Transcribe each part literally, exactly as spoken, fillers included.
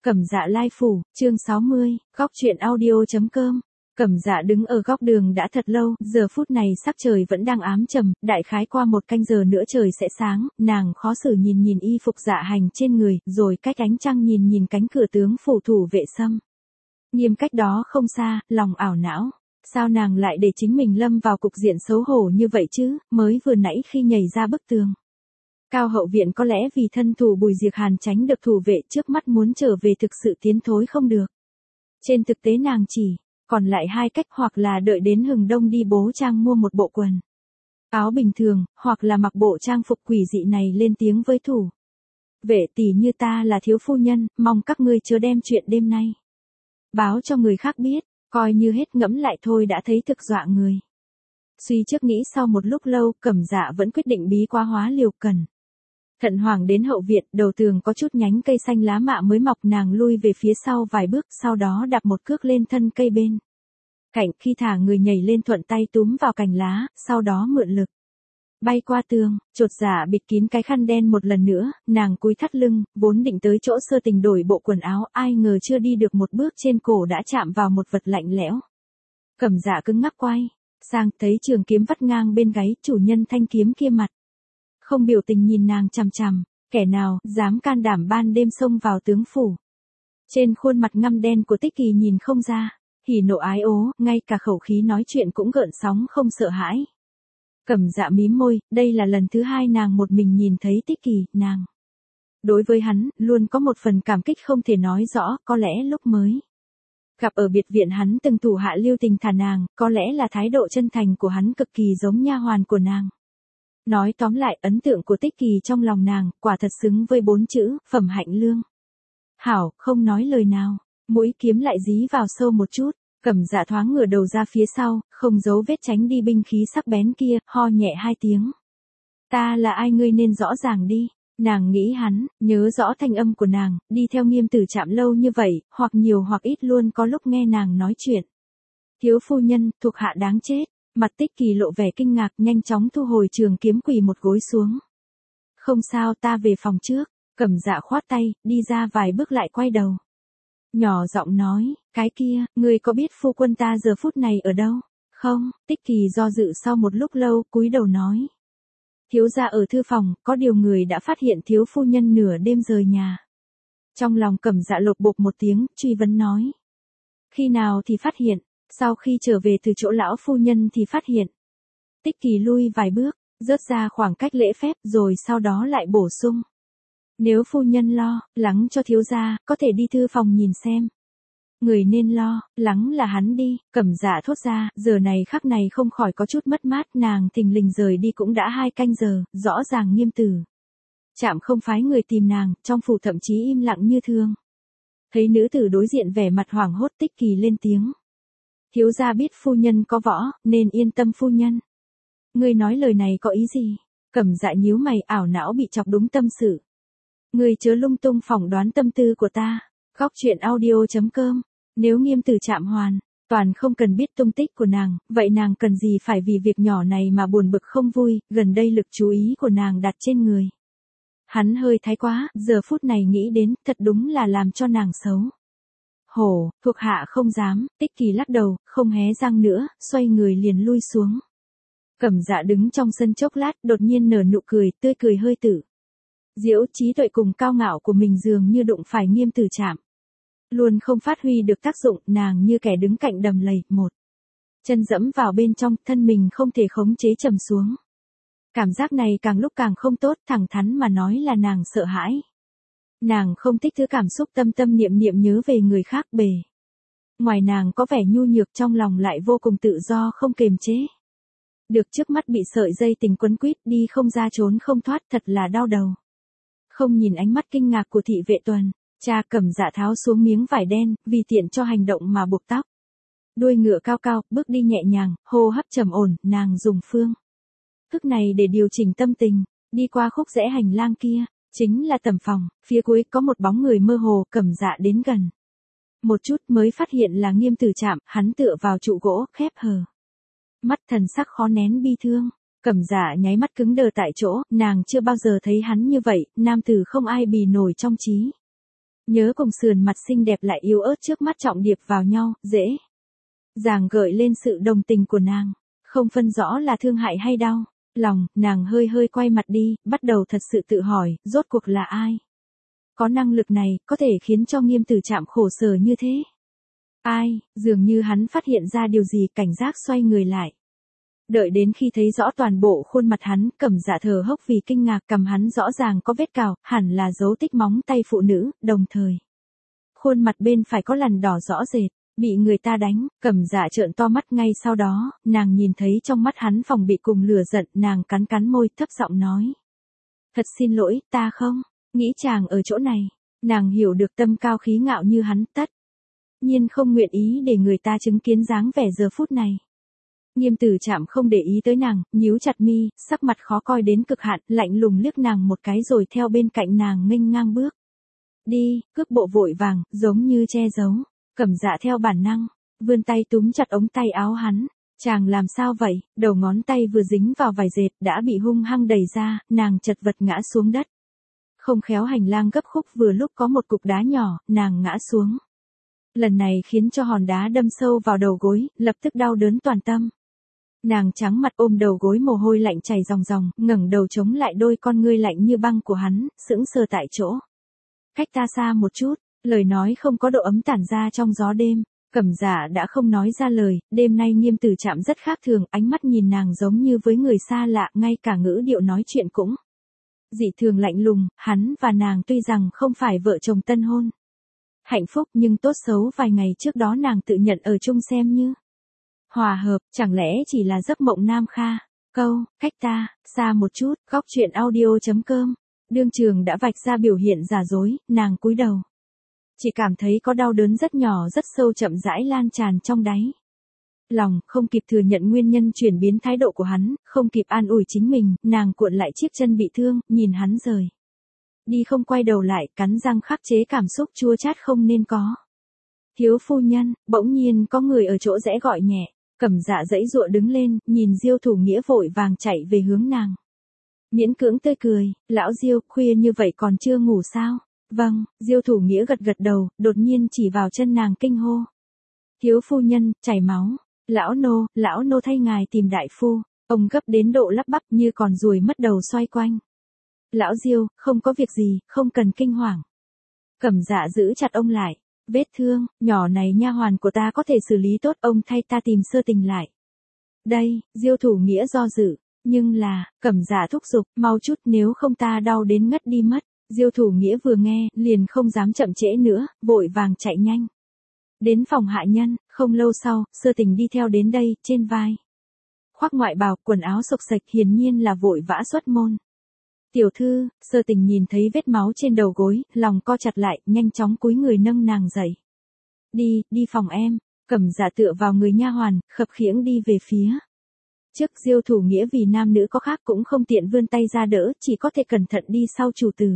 Cẩm Dạ Lai Phủ, chương sáu mươi, góc truyện audio.com. Cẩm Dạ đứng ở góc đường đã thật lâu, giờ phút này sắc trời vẫn đang ám trầm, đại khái qua một canh giờ nữa trời sẽ sáng, nàng khó xử nhìn nhìn y phục dạ hành trên người, rồi cách ánh trăng nhìn nhìn cánh cửa tướng phủ thủ vệ sâm. Nghiêm cách đó không xa, lòng ảo não. Sao nàng lại để chính mình lâm vào cục diện xấu hổ như vậy chứ, mới vừa nãy khi nhảy ra bức tường. Cao hậu viện có lẽ vì thân thủ Bùi Diệc Hàn tránh được thủ vệ trước mắt muốn trở về thực sự tiến thối không được. Trên thực tế nàng chỉ còn lại hai cách, hoặc là đợi đến hừng đông đi bố trang mua một bộ quần áo bình thường, hoặc là mặc bộ trang phục quỷ dị này lên tiếng với thủ vệ: tỷ như ta là thiếu phu nhân, mong các ngươi chớ đem chuyện đêm nay báo cho người khác biết, coi như hết ngẫm lại thôi đã thấy thực dọa người. Suy trước nghĩ sau một lúc lâu, Cẩm Dạ vẫn quyết định bí quá hóa liều, cần thận hoàng đến hậu viện, đầu tường có chút nhánh cây xanh lá mạ mới mọc, nàng lui về phía sau vài bước, sau đó đạp một cước lên thân cây bên cạnh, khi thả người nhảy lên thuận tay túm vào cành lá, sau đó mượn lực bay qua tường, chột dạ bịt kín cái khăn đen một lần nữa, nàng cúi thắt lưng, vốn định tới chỗ sơ tình đổi bộ quần áo, ai ngờ chưa đi được một bước trên cổ đã chạm vào một vật lạnh lẽo. Cẩm Dạ cứng ngắc quay sang, thấy trường kiếm vắt ngang bên gáy, chủ nhân thanh kiếm kia mặt không biểu tình nhìn nàng chằm chằm, kẻ nào dám can đảm ban đêm xông vào tướng phủ. Trên khuôn mặt ngăm đen của Tích Kỳ nhìn không ra hỉ nộ ái ố, ngay cả khẩu khí nói chuyện cũng gợn sóng không sợ hãi. Cẩm Dạ mím môi, đây là lần thứ hai nàng một mình nhìn thấy Tích Kỳ, nàng đối với hắn luôn có một phần cảm kích không thể nói rõ, có lẽ lúc mới gặp ở biệt viện hắn từng thủ hạ lưu tình thả nàng, có lẽ là thái độ chân thành của hắn cực kỳ giống nha hoàn của nàng. Nói tóm lại, ấn tượng của Tích Kỳ trong lòng nàng quả thật xứng với bốn chữ phẩm hạnh lương. Hảo, không nói lời nào, mũi kiếm lại dí vào sâu một chút. Cẩm Dạ thoáng ngửa đầu ra phía sau, không giấu vết tránh đi binh khí sắc bén kia, ho nhẹ hai tiếng. Ta là ai ngươi nên rõ ràng đi. Nàng nghĩ hắn, nhớ rõ thanh âm của nàng, đi theo Nghiêm Tử Trạm lâu như vậy, hoặc nhiều hoặc ít luôn có lúc nghe nàng nói chuyện. Thiếu phu nhân, thuộc hạ đáng chết. Mặt Tích Kỳ lộ vẻ kinh ngạc, nhanh chóng thu hồi trường kiếm, quỳ một gối xuống. Không sao, ta về phòng trước. Cẩm Dạ khoát tay, đi ra vài bước lại quay đầu. Nhỏ giọng nói, cái kia, ngươi có biết phu quân ta giờ phút này ở đâu? Không, Tích Kỳ do dự sau một lúc lâu, cúi đầu nói. Thiếu gia ở thư phòng, có điều người đã phát hiện thiếu phu nhân nửa đêm rời nhà. Trong lòng Cẩm Dạ lột bột một tiếng, truy vấn nói. Khi nào thì phát hiện? Sau khi trở về từ chỗ lão phu nhân thì phát hiện. Tích Kỳ lui vài bước, rớt ra khoảng cách lễ phép, rồi sau đó lại bổ sung. Nếu phu nhân lo lắng cho thiếu gia, có thể đi thư phòng nhìn xem. Người nên lo lắng là hắn đi. Cẩm Dạ thốt ra, giờ này khắc này không khỏi có chút mất mát, nàng thình lình rời đi cũng đã hai canh giờ, rõ ràng Nghiêm Tử Trạm không phái người tìm nàng, trong phủ thậm chí im lặng như thường. Thấy nữ tử đối diện vẻ mặt hoảng hốt, Tích Kỳ lên tiếng. Thiếu gia biết phu nhân có võ, nên yên tâm phu nhân. Ngươi nói lời này có ý gì? Cẩm Dạ nhíu mày, ảo não bị chọc đúng tâm sự. Ngươi chớ lung tung phỏng đoán tâm tư của ta. Góc truyện audio.com. Nếu Nghiêm Tử Trạm hoàn toàn không cần biết tung tích của nàng, vậy nàng cần gì phải vì việc nhỏ này mà buồn bực không vui, gần đây lực chú ý của nàng đặt trên người. Hắn hơi thái quá, giờ phút này nghĩ đến, thật đúng là làm cho nàng xấu. Hổ, thuộc hạ không dám. Tích Kỳ lắc đầu, không hé răng nữa, xoay người liền lui xuống. Cẩm Dạ đứng trong sân chốc lát, đột nhiên nở nụ cười, tươi cười hơi tử diễu, trí tuệ cùng cao ngạo của mình dường như đụng phải Nghiêm Tử Trạm. Luôn không phát huy được tác dụng, nàng như kẻ đứng cạnh đầm lầy, một chân dẫm vào bên trong, thân mình không thể khống chế trầm xuống. Cảm giác này càng lúc càng không tốt, thẳng thắn mà nói là nàng sợ hãi. Nàng không thích thứ cảm xúc tâm tâm niệm niệm nhớ về người khác, bề ngoài nàng có vẻ nhu nhược, trong lòng lại vô cùng tự do không kềm chế. Được trước mắt bị sợi dây tình quấn quýt, đi không ra trốn không thoát, thật là đau đầu. Không nhìn ánh mắt kinh ngạc của thị vệ tuần, cha Cẩm Dạ tháo xuống miếng vải đen, vì tiện cho hành động mà buộc tóc. Đuôi ngựa cao cao, bước đi nhẹ nhàng, hô hấp trầm ổn, nàng dùng phương thức này để điều chỉnh tâm tình, đi qua khúc rẽ hành lang kia. Chính là tầm phòng, phía cuối có một bóng người mơ hồ. Cẩm Dạ đến gần một chút mới phát hiện là Nghiêm Tử Trạm, hắn tựa vào trụ gỗ, khép hờ mắt, thần sắc khó nén bi thương. Cẩm Dạ nháy mắt cứng đờ tại chỗ, nàng chưa bao giờ thấy hắn như vậy, nam tử không ai bì nổi trong trí Nhớ cùng sườn mặt xinh đẹp lại yếu ớt trước mắt trọng điệp vào nhau, dễ dàng gợi lên sự đồng tình của nàng. Không phân rõ là thương hại hay đau lòng, nàng hơi hơi quay mặt đi, bắt đầu thật sự tự hỏi, rốt cuộc là ai? Có năng lực này, có thể khiến cho Nghiêm Tử Trạm khổ sở như thế? Ai? Dường như hắn phát hiện ra điều gì, cảnh giác xoay người lại. Đợi đến khi thấy rõ toàn bộ khuôn mặt hắn, Cẩm Dạ thở hốc vì kinh ngạc, cằm hắn rõ ràng có vết cào, hẳn là dấu tích móng tay phụ nữ, đồng thời khuôn mặt bên phải có lằn đỏ rõ rệt, bị người ta đánh. Cẩm Dạ trợn to mắt, ngay sau đó, nàng nhìn thấy trong mắt hắn phòng bị cùng lửa giận, nàng cắn cắn môi, thấp giọng nói: "Thật xin lỗi, ta không nghĩ chàng ở chỗ này." Nàng hiểu được tâm cao khí ngạo như hắn, tất nhiên không nguyện ý để người ta chứng kiến dáng vẻ giờ phút này. Nghiêm Tử Trạm không để ý tới nàng, nhíu chặt mi, sắc mặt khó coi đến cực hạn, lạnh lùng liếc nàng một cái rồi theo bên cạnh nàng nghênh ngang bước đi, cước bộ vội vàng, giống như che giấu. Cẩm Dạ theo bản năng vươn tay túm chặt ống tay áo hắn. "Chàng làm sao vậy?" Đầu ngón tay vừa dính vào vải dệt đã bị hung hăng đẩy ra, nàng chật vật ngã xuống đất. Không khéo hành lang gấp khúc, vừa lúc có một cục đá nhỏ, nàng ngã xuống. Lần này khiến cho hòn đá đâm sâu vào đầu gối, lập tức đau đớn toàn tâm. Nàng trắng mặt ôm đầu gối, mồ hôi lạnh chảy ròng ròng, ngẩng đầu chống lại đôi con ngươi lạnh như băng của hắn, sững sờ tại chỗ. "Cách ta xa một chút." Lời nói không có độ ấm tản ra trong gió đêm. Cẩm Dạ đã không nói ra lời, đêm nay Nghiêm Tử Trạm rất khác thường, ánh mắt nhìn nàng giống như với người xa lạ, ngay cả ngữ điệu nói chuyện cũng dị thường lạnh lùng. Hắn và nàng tuy rằng không phải vợ chồng tân hôn hạnh phúc, nhưng tốt xấu vài ngày trước đó nàng tự nhận ở chung xem như hòa hợp, chẳng lẽ chỉ là giấc mộng nam kha. Câu, cách ta, xa một chút, góc truyện audio.com. Đương trường đã vạch ra biểu hiện giả dối, nàng cúi đầu. Chỉ cảm thấy có đau đớn rất nhỏ rất sâu chậm rãi lan tràn trong đáy lòng, không kịp thừa nhận nguyên nhân chuyển biến thái độ của hắn, không kịp an ủi chính mình, nàng cuộn lại chiếc chân bị thương, nhìn hắn rời đi không quay đầu lại, cắn răng khắc chế cảm xúc chua chát không nên có. "Thiếu phu nhân." Bỗng nhiên có người ở chỗ rẽ gọi nhẹ. Cẩm Dạ giãy giụa đứng lên, nhìn Diêu Thủ Nghĩa vội vàng chạy về hướng nàng. Miễn cưỡng tươi cười: "Lão Diêu, khuya như vậy còn chưa ngủ sao?" "Vâng." Diêu Thủ Nghĩa gật gật đầu, đột nhiên chỉ vào chân nàng kinh hô: "Thiếu phu nhân, chảy máu." "Lão nô, lão nô thay ngài tìm đại phu." Ông gấp đến độ lắp bắp như còn ruồi mất đầu xoay quanh. "Lão Diêu, không có việc gì, không cần kinh hoàng." Cẩm Dạ giữ chặt ông lại. "Vết thương nhỏ này nha hoàn của ta có thể xử lý tốt, ông thay ta tìm Sơ Tình lại." "Đây." Diêu Thủ Nghĩa do dự. "Nhưng là." Cẩm Dạ thúc giục, "Mau chút, nếu không ta đau đến ngất đi mất." Diêu Thủ Nghĩa vừa nghe, liền không dám chậm trễ nữa, vội vàng chạy nhanh đến phòng hạ nhân. Không lâu sau, Sơ Tình đi theo đến đây, trên vai khoác ngoại bào, quần áo xộc xệch, hiển nhiên là vội vã xuất môn. "Tiểu thư." Sơ Tình nhìn thấy vết máu trên đầu gối, lòng co chặt lại, nhanh chóng cúi người nâng nàng dậy. "Đi, đi phòng em." Cẩm Dạ tựa vào người nha hoàn, khập khiễng đi về phía trước. Diêu Thủ Nghĩa vì nam nữ có khác cũng không tiện vươn tay ra đỡ, chỉ có thể cẩn thận đi sau chủ tử.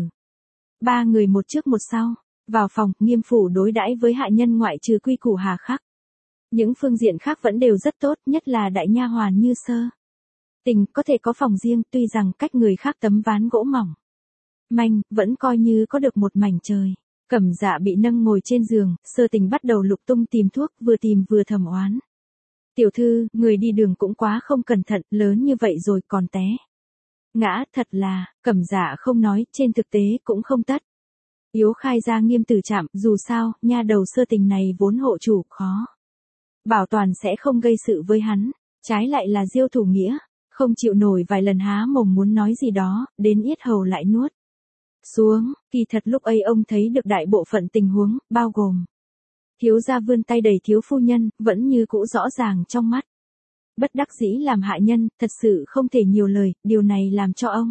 Ba người một trước một sau vào phòng. Nghiêm phủ đối đãi với hạ nhân ngoại trừ quy củ hà khắc, những phương diện khác vẫn đều rất tốt, nhất là đại nha hoàn như Sơ Tình có thể có phòng riêng, tuy rằng cách người khác tấm ván gỗ mỏng manh, vẫn coi như có được một mảnh trời. Cẩm Dạ bị nâng ngồi trên giường, Sơ Tình bắt đầu lục tung tìm thuốc, vừa tìm vừa thầm oán: "Tiểu thư, người đi đường cũng quá không cẩn thận, lớn như vậy rồi còn té ngã, thật là." Cẩm Dạ không nói, trên thực tế cũng không tất yếu khai ra Nghiêm Tử Trạm, dù sao, nha đầu Sơ Tình này vốn hộ chủ, khó bảo toàn sẽ không gây sự với hắn. Trái lại là Diêu Thủ Nghĩa, không chịu nổi, vài lần há mồm muốn nói gì đó, đến yết hầu lại nuốt xuống. Kỳ thật lúc ấy ông thấy được đại bộ phận tình huống, bao gồm thiếu gia vươn tay đẩy thiếu phu nhân, vẫn như cũ rõ ràng trong mắt. Bất đắc dĩ làm hạ nhân, thật sự không thể nhiều lời, điều này làm cho ông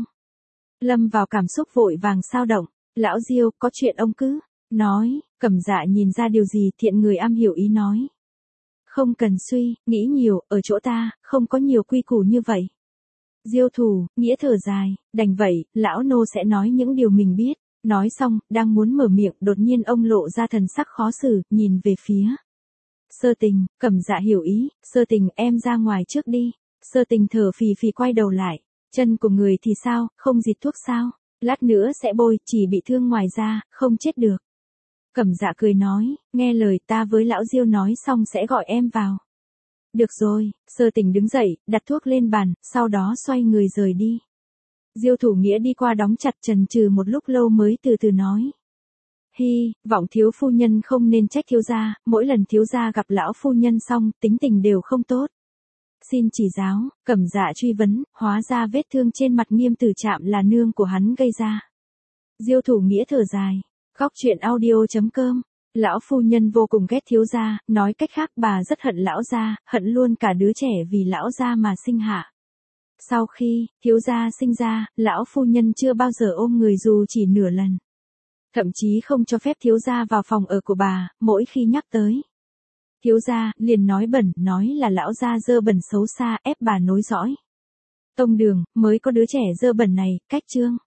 lâm vào cảm xúc vội vàng sao động. "Lão Diêu, có chuyện ông cứ nói." Cẩm Dạ nhìn ra điều gì, thiện người am hiểu ý nói: "Không cần suy nghĩ nhiều, ở chỗ ta, không có nhiều quy củ như vậy." Diêu Thủ Nghĩa thở dài: "Đành vậy, lão nô sẽ nói những điều mình biết." Nói xong, đang muốn mở miệng, đột nhiên ông lộ ra thần sắc khó xử, nhìn về phía Sơ Tình. Cẩm Dạ hiểu ý: "Sơ Tình, em ra ngoài trước đi." Sơ Tình thở phì phì quay đầu lại: "Chân của người thì sao, không dịt thuốc sao?" "Lát nữa sẽ bôi, chỉ bị thương ngoài da, không chết được." Cẩm Dạ cười nói, nghe lời ta với lão Diêu nói xong sẽ gọi em vào. Được rồi, Sơ Tình đứng dậy, đặt thuốc lên bàn, sau đó xoay người rời đi. Diêu Thủ Nghĩa đi qua đóng chặt chần chừ một lúc lâu mới từ từ nói. Hi, vọng thiếu phu nhân không nên trách thiếu gia, mỗi lần thiếu gia gặp lão phu nhân xong, tính tình đều không tốt. Xin chỉ giáo, Cẩm Dạ truy vấn, hóa ra vết thương trên mặt Nghiêm Tử Trạm là nương của hắn gây ra. Diêu Thủ Nghĩa thở dài, góc truyện audio chấm com. Lão phu nhân vô cùng ghét thiếu gia, nói cách khác bà rất hận lão gia, hận luôn cả đứa trẻ vì lão gia mà sinh hạ. Sau khi thiếu gia sinh ra, lão phu nhân chưa bao giờ ôm người dù chỉ nửa lần. Thậm chí không cho phép thiếu gia vào phòng ở của bà, mỗi khi nhắc tới thiếu gia, liền nói bẩn, nói là lão gia dơ bẩn xấu xa, ép bà nối dõi tông đường, mới có đứa trẻ dơ bẩn này, cách chương.